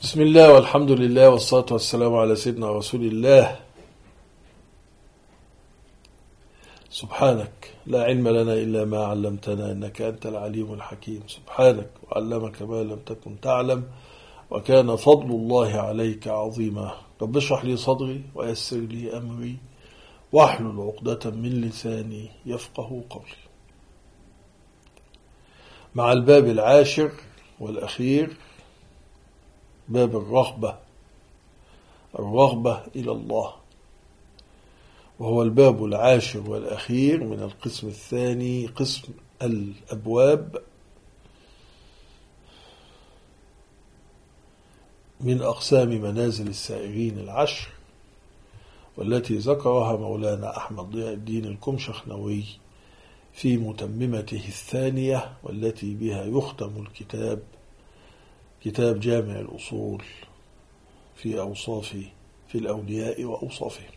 بسم الله والحمد لله والصلاة والسلام على سيدنا رسول الله. سبحانك لا علم لنا إلا ما علمتنا إنك أنت العليم الحكيم. سبحانك وعلمك ما لم تكن تعلم وكان فضل الله عليك عظيما. رب اشرح لي صدري ويسر لي أمري واحلل عقدة من لساني يفقه قولي. مع الباب العاشر والأخير، باب الرغبة إلى الله، وهو الباب العاشر والأخير من القسم الثاني، قسم الأبواب من أقسام منازل السائرين العشر، والتي ذكرها مولانا أحمد ضياء الدين الكمشخنوي في متممته الثانية، والتي بها يختم الكتاب، كتاب جامع الأصول في الأولياء وأوصافهم.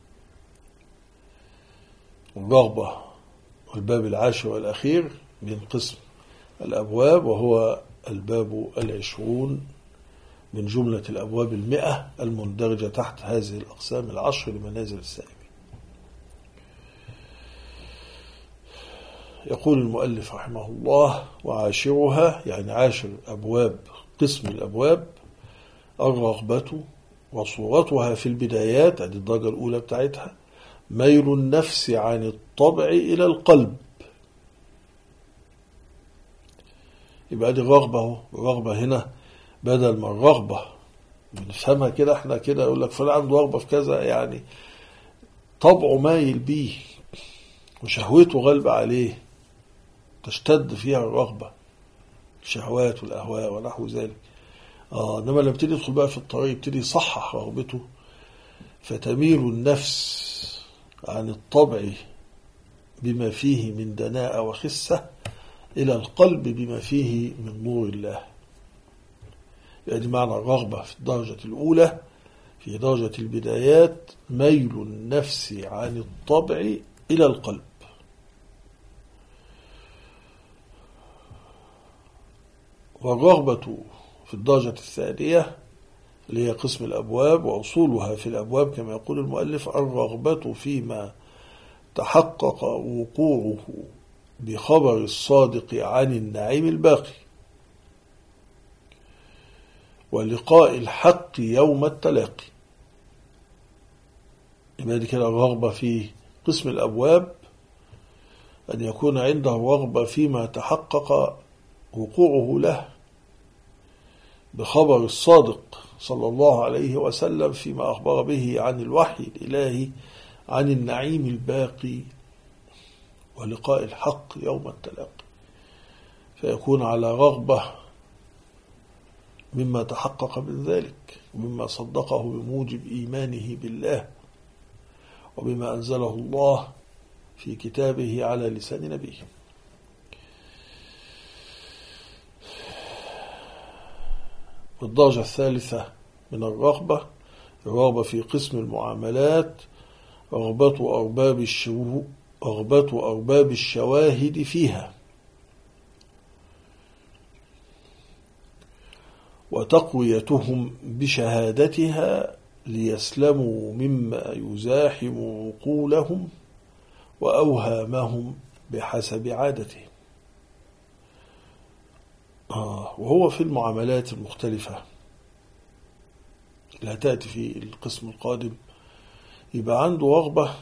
الرغبة والباب العاشر والأخير من قسم الأبواب، وهو الباب 20 من جملة الأبواب 100 المندرجة تحت هذه الأقسام العشر لمنازل السائرين. يقول المؤلف رحمه الله: وعاشرها، يعني عاشر أبواب قسم الأبواب، الرغبة، وصورتها في البدايات، هذه الدرجة الأولى بتاعتها، ميل النفس عن الطبع إلى القلب. يبقى دي الرغبة هنا بدل ما الرغبة بنفهمها كده، احنا كده يقول لك فلان عنده رغبة في كذا، يعني طبعه مايل بيه وشهوته غالبة عليه، تشتد فيها الرغبة، الشهوات والأهواء ونحو ذلك. إنما لما ابتدي يدخل بقى في الطريق، يبتدي يصحح رغبته، فتميل النفس عن الطبع بما فيه من دناءة وخسة إلى القلب بما فيه من نور الله. يعني معنى الرغبة في الدرجة الأولى، في درجة البدايات، ميل النفس عن الطبع إلى القلب. والرغبة في الدرجة الثانية اللي هي قسم الأبواب وأصولها في الأبواب، كما يقول المؤلف: الرغبة فيما تحقق وقوعه بخبر الصادق عن النعيم الباقي ولقاء الحق يوم التلاقي. يبقى دي كده الرغبة في قسم الأبواب، أن يكون عنده رغبة فيما تحقق وقوعه له بخبر الصادق صلى الله عليه وسلم فيما أخبر به عن الوحي الإلهي عن النعيم الباقي ولقاء الحق يوم التلاقي، فيكون على رغبة مما تحقق من ذلك ومما صدقه بموجب إيمانه بالله وبما أنزله الله في كتابه على لسان نبيه. والدرجة الثالثة من الرغبة في قسم المعاملات، رغبة أرباب الشواهد فيها وتقويتهم بشهادتها ليسلموا مما يزاحم عقولهم وأوهامهم بحسب عادتهم. وهو في المعاملات المختلفة اللي هتأتي في القسم القادم، يبقى عنده رغبة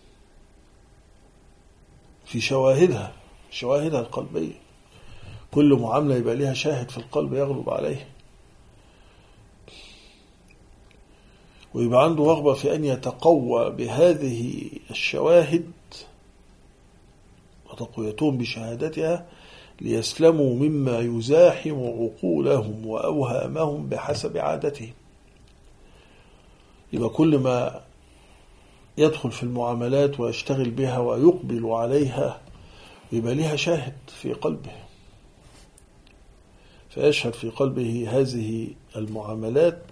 في شواهدها القلبية. كل معاملة يبقى لها شاهد في القلب يغلب عليه، ويبقى عنده رغبة في أن يتقوى بهذه الشواهد وتقويتهم بشهادتها ليسلموا مما يزاحم عقولهم وأوهامهم بحسب عادتهم. يبقى كل ما يدخل في المعاملات ويشتغل بها ويقبل عليها يبقى لها شاهد في قلبه، فيشهد في قلبه هذه المعاملات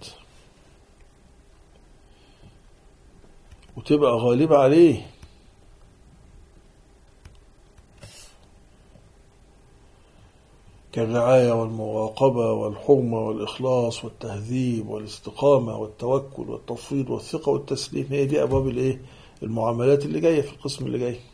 وتبقى غالبة عليه. كالرعاية والمراقبة والحرمة والإخلاص والتهذيب والاستقامة والتوكل والتفويض والثقة والتسليم. هي دي أبواب المعاملات اللي جاية في القسم اللي جاي.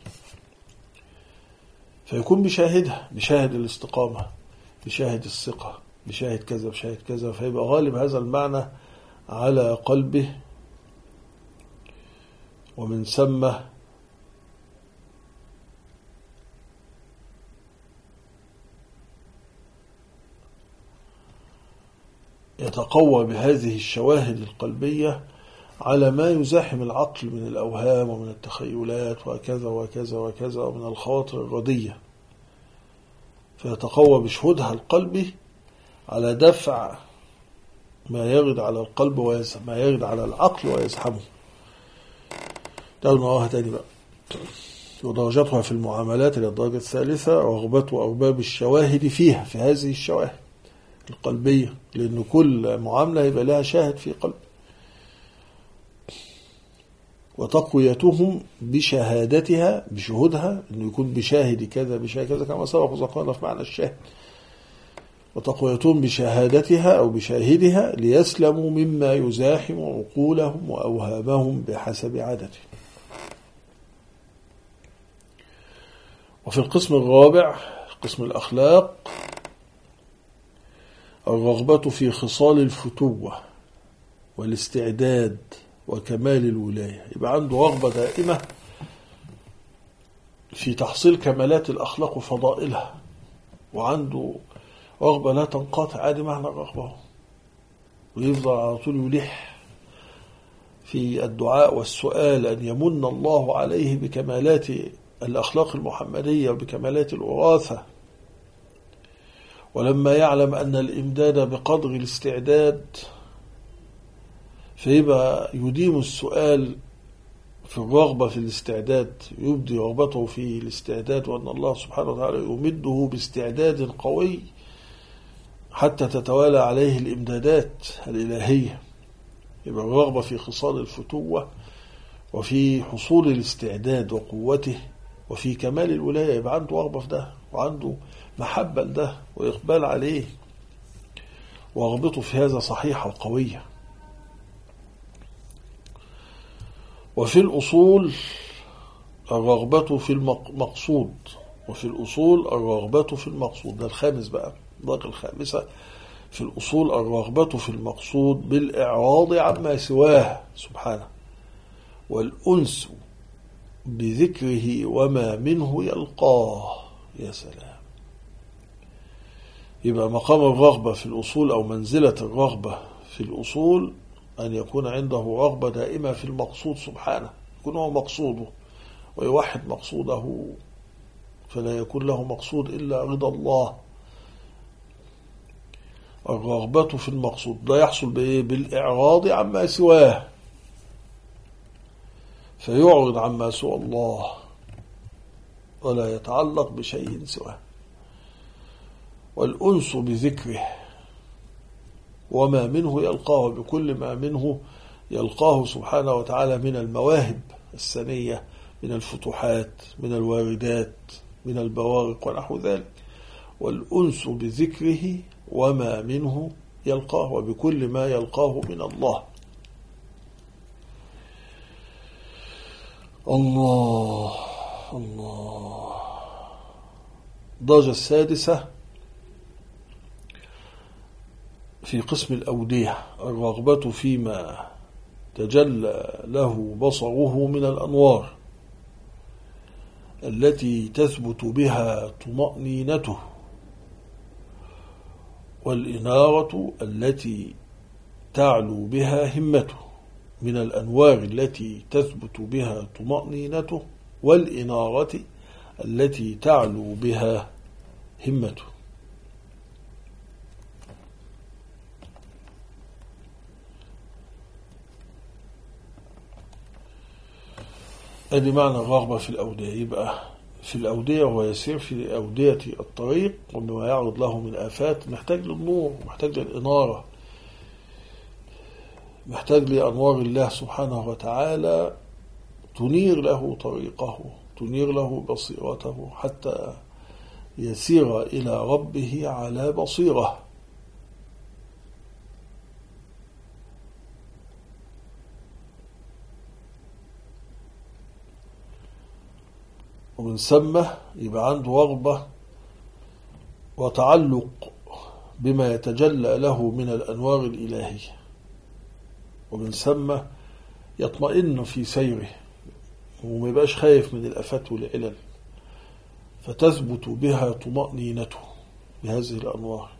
فيكون بشاهدها، بشاهد الاستقامة، بشاهد الثقة، بشاهد كذا بشاهد كذا، فيبقى غالب هذا المعنى على قلبه، ومن ثم يتقوى بهذه الشواهد القلبية على ما يزاحم العقل من الأوهام ومن التخيلات وكذا وكذا وكذا ومن الخواطر الردية، فيتقوى بشهودها القلبي على دفع ما يغد على القلب ما يغد على العقل ويزحمه. تعالوا نراها تاني بقى. ودرجتها في المعاملات إلى الدرجة الثالثة رغبة أرباب الشواهد فيها، في هذه الشواهد القلبية، لأن كل معاملة يبقى لها شاهد في قلب. وتقويتهم بشهادتها، بشهودها، أنه يكون بشاهد كذا بشاهد كذا كما سبق وذكرنا في معنى الشاهد. وتقويتهم بشهادتها أو بشاهدها ليسلموا مما يزاحم عقولهم وأوهامهم بحسب عادته. وفي القسم الرابع، قسم الأخلاق، الرغبة في خصال الفتوة والاستعداد وكمال الولاية. يبقى عنده رغبة دائمة في تحصيل كمالات الأخلاق وفضائلها، وعنده رغبة لا تنقطع. عادي معنى الرغبة، ويفضل على طول يلح في الدعاء والسؤال أن يمن الله عليه بكمالات الأخلاق المحمدية وبكمالات الوراثة. ولما يعلم أن الإمداد بقدر الاستعداد فيبقى يديم السؤال في الرغبة في الاستعداد، يبدي رغبته في الاستعداد، وأن الله سبحانه وتعالى يمده باستعداد قوي حتى تتوالى عليه الإمدادات الإلهية. يبقى الرغبة في خصال الفتوة وفي حصول الاستعداد وقوته وفي كمال الولاية. يبقى عنده رغبة في ده، وعنده محبة لده وإقبال عليه، ورغبته في هذا صحيحة وقوية. وفي الأصول الرغبة في المقصود، وفي الأصول الرغبة في المقصود. ده الخامس بقى، الدرجة الخامسة. في الأصول الرغبة في المقصود بالإعراض عما سواه سبحانه، والأنس بذكره وما منه يلقاه. يا سلام. يبقى مقام الرغبة في الأصول أو منزلة الرغبة في الأصول أن يكون عنده رغبة دائمة في المقصود سبحانه، يكون هو مقصوده ويوحد مقصوده، فلا يكون له مقصود إلا رضا الله. الرغبة في المقصود ده يحصل بإيه؟ بالإعراض عما سواه، فيعرض عما سوى الله ولا يتعلق بشيء سواه. والأنس بذكره وما منه يلقاه، بكل ما منه يلقاه سبحانه وتعالى من المواهب السنية، من الفتوحات، من الواردات، من البوارق ونحو ذلك. والأنس بذكره وما منه يلقاه، وبكل ما يلقاه من الله. الله الله. الدرجة السادسة في قسم الأودية، الرغبة فيما تجلى له بصره من الأنوار التي تثبت بها طمأنينته، والإنارة التي تعلو بها همته. من الأنوار التي تثبت بها طمأنينته، والإنارة التي تعلو بها همته. ادي معنى الرغبة في الأودية. يبقى في الأودية هو يسير في أودية الطريق وبما يعرض له من آفات، محتاج للنور، محتاج للإنارة، محتاج لأنوار الله سبحانه وتعالى تنير له طريقه، تنير له بصيرته، حتى يسير إلى ربه على بصيرة. ومن ثم يبقى عنده رغبة وتعلق بما يتجلى له من الأنوار الإلهية، ومن ثم يطمئن في سيره وما يبقاش خايف من الآفات والعلل، فتثبت بها طمأنينته بهذه الأنوار.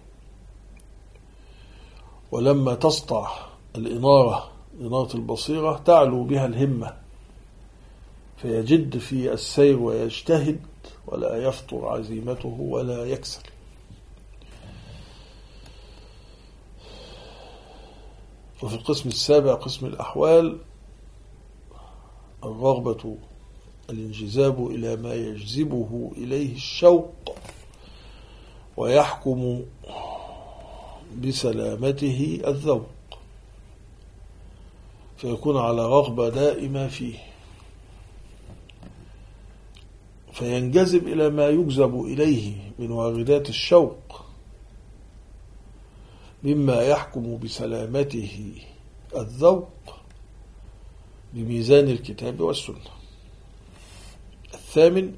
ولما تسطع الإنارة، إنارة البصيرة، تعلو بها الهمة، فيجد في السير ويجتهد ولا يفطر عزيمته ولا يكسل. وفي القسم السابع، قسم الأحوال، الرغبة، الانجذاب إلى ما يجذبه إليه الشوق ويحكم بسلامته الذوق، فيكون على رغبة دائمة فيه، فينجذب إلى ما يجذب إليه من واردات الشوق مما يحكم بسلامته الذوق بميزان الكتاب والسنة. الثامن،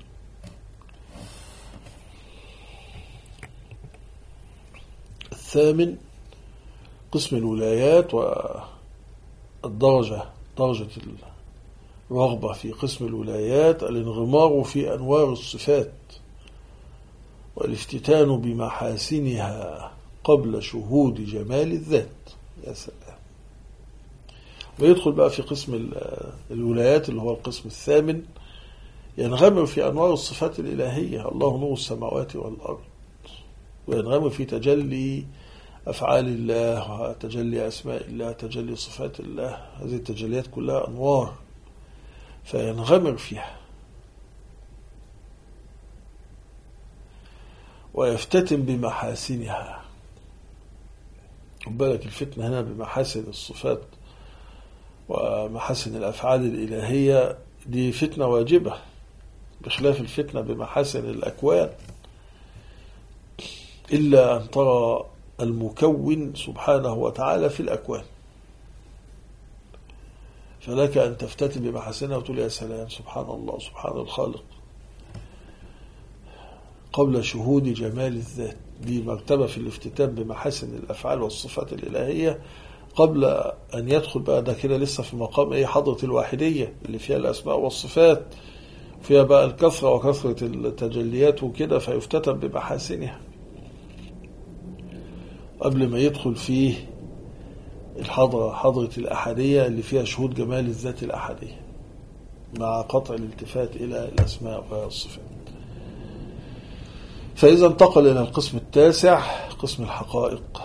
قسم الولايات والدرجة، درجة الرغبة في قسم الولايات الانغمار في أنوار الصفات والافتتان بمحاسنها قبل شهود جمال الذات. يا سلام. ويدخل بقى في قسم الولايات اللي هو القسم الثامن، ينغمر في أنوار الصفات الإلهية، الله نور السماوات والأرض، وينغمر في تجلي أفعال الله وتجلي أسماء الله، تجلي صفات الله. هذه التجليات كلها أنوار، فينغمر فيها ويفتتن بمحاسنها. خد بالك، الفتنة هنا بمحاسن الصفات ومحاسن الأفعال الإلهية دي فتنة واجبة، بخلاف الفتنة بمحاسن الأكوان، إلا أن ترى المكون سبحانه وتعالى في الأكوان، فلك أن تفتتن بمحاسنها وتقول يا سلام، سبحان الله، سبحان الخالق، قبل شهود جمال الذات. دي مرتبة في الافتتان بمحاسن الأفعال والصفات الإلهية قبل أن يدخل بقى، ده كده لسه في مقام حضرة الواحدية اللي فيها الأسماء والصفات، فيها بقى الكثرة وكثرة التجليات وكده، فيفتتن بمحاسنها قبل ما يدخل فيه الحضرة، حضرة الأحدية اللي فيها شهود جمال الذات الأحدية مع قطع الالتفات إلى الأسماء والصفات. فإذا انتقل إلى القسم التاسع، قسم الحقائق.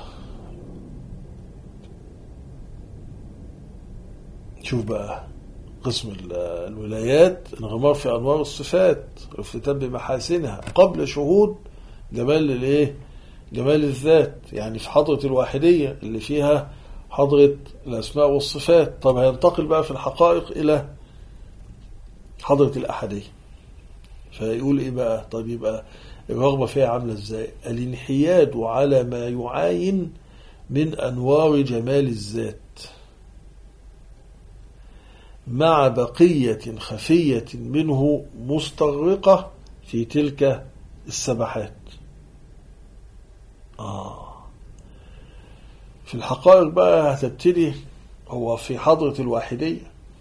شوف بقى، قسم الولايات انغمار في أنوار الصفات، الافتتان بمحاسنها قبل شهود جمال جمال الذات، يعني في حضرة الواحدية اللي فيها حضرة الأسماء والصفات. طب هينتقل بقى في الحقائق إلى حضرة الأحدية، فيقول إيه بقى؟ طب يبقى الرغبة فيها عاملة إزاي؟ الانحياد على ما يعاين من أنوار جمال الذات مع بقية خفية منه مستغرقة في تلك السبحات. في الحقائق بقى هتبتدي هو في حضرة الواحدية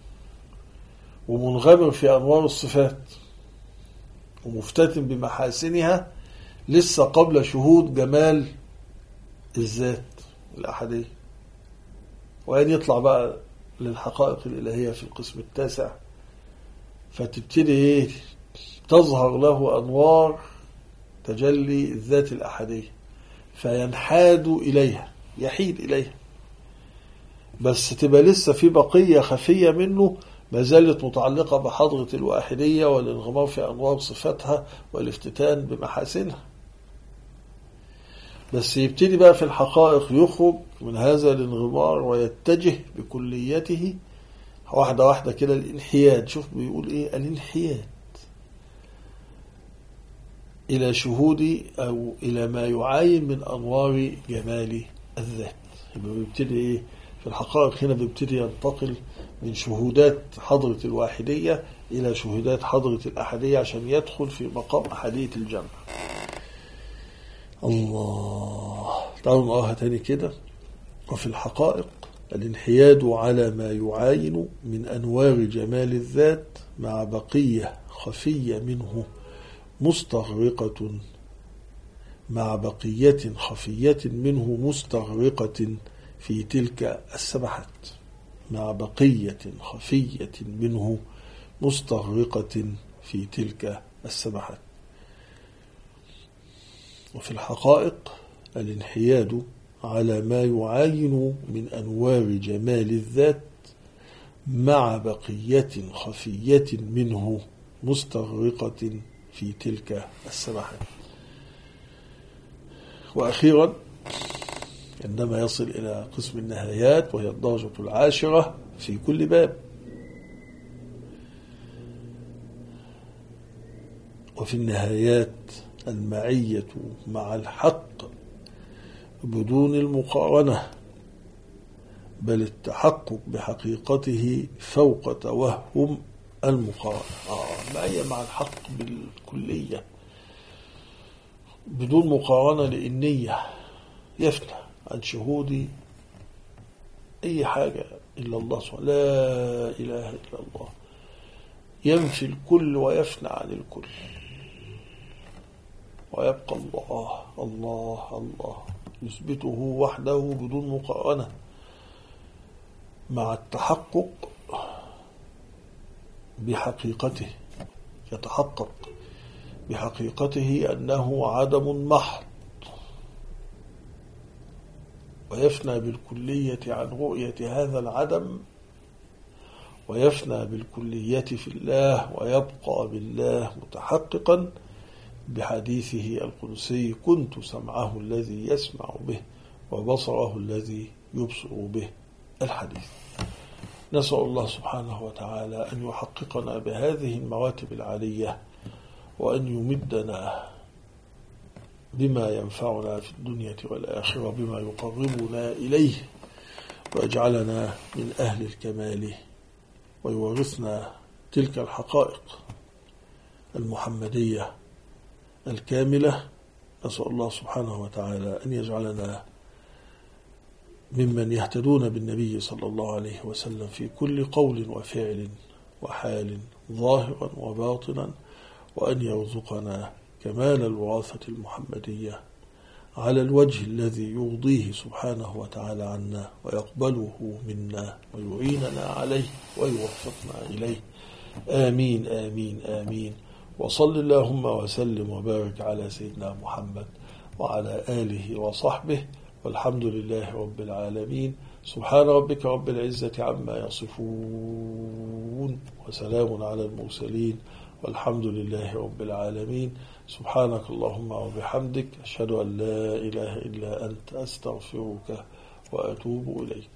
ومنغمر في أنوار الصفات ومفتتن بمحاسنها لسه قبل شهود جمال الذات الأحدية، وأن يطلع بقى للحقائق الإلهية في القسم التاسع، فتبتدي تظهر له أنوار تجلي الذات الأحدية، فينحاد إليها، يحيد إليها، بس تبقى لسه في بقية خفية منه ما زالت متعلقة بحضرة الواحدية والانغمار في أنوار صفاتها والافتتان بمحاسنها. بس يبتدي بقى في الحقائق يخرج من هذا الانغمار ويتجه بكليته واحدة واحدة كده الانحياد. شوف بيقول ايه؟ الانحياد. إلى شهود أو إلى ما يعاين من أنوار جمال الذات. يبقى بيبتدي إيه في الحقائق هنا؟ بيبتدي ينتقل من شهودات حضرة الواحدية إلى شهودات حضرة الأحدية عشان يدخل في مقام أحدية الجمع. الله، تعالوا نقراها تاني كده. وفي الحقائق الانحياد على ما يعاين من أنوار جمال الذات مع بقية خفية منه مستغرقة في تلك السبحات. مع بقية خفية منه مستغرقة في تلك السبحات. وفي الحقائق الانحياد على ما يعاين من أنوار جمال الذات مع بقية خفية منه مستغرقة في تلك السبحات. وأخيرا عندما يصل إلى قسم النهايات، وهي الدرجة العاشرة في كل باب. وفي النهايات المعية مع الحق بدون المقارنة، بل التحقق بحقيقته فوق توهم المقارنة. معية مع الحق بالكلية بدون مقارنة، لإنية يفنى عن شهود أي حاجة إلا الله سبحانه، لا إله إلا الله، ينفي الكل ويفنى عن الكل، ويبقى الله الله الله، يثبته وحده بدون مقارنة، مع التحقق بحقيقته، يتحقق بحقيقته أنه عدم محض، ويفنى بالكلية عن رؤية هذا العدم، ويفنى بالكلية في الله، ويبقى بالله متحققا بحديثه القدسي: كنت سمعه الذي يسمع به وبصره الذي يبصر به. الحديث. نسأل الله سبحانه وتعالى أن يحققنا بهذه المراتب العالية، وأن يمدنا بما ينفعنا في الدنيا والآخرة، بما يقربنا إليه، ويجعلنا من أهل الكمال، ويورثنا تلك الحقائق المحمدية الكاملة. نسأل الله سبحانه وتعالى أن يجعلنا ممن يهتدون بالنبي صلى الله عليه وسلم في كل قول وفعل وحال، ظاهرا وباطنا، وأن يرزقنا كمال الوراثة المحمدية على الوجه الذي يرضيه سبحانه وتعالى عنا، ويقبله منا، ويعيننا عليه، ويوفقنا إليه. آمين آمين آمين. وصل اللهم وسلم وبارك على سيدنا محمد وعلى آله وصحبه، والحمد لله رب العالمين. سبحان ربك رب العزة عما يصفون، وسلام على المرسلين، والحمد لله رب العالمين. سبحانك اللهم وبحمدك، أشهد أن لا إله إلا أنت، أستغفرك وأتوب إليك.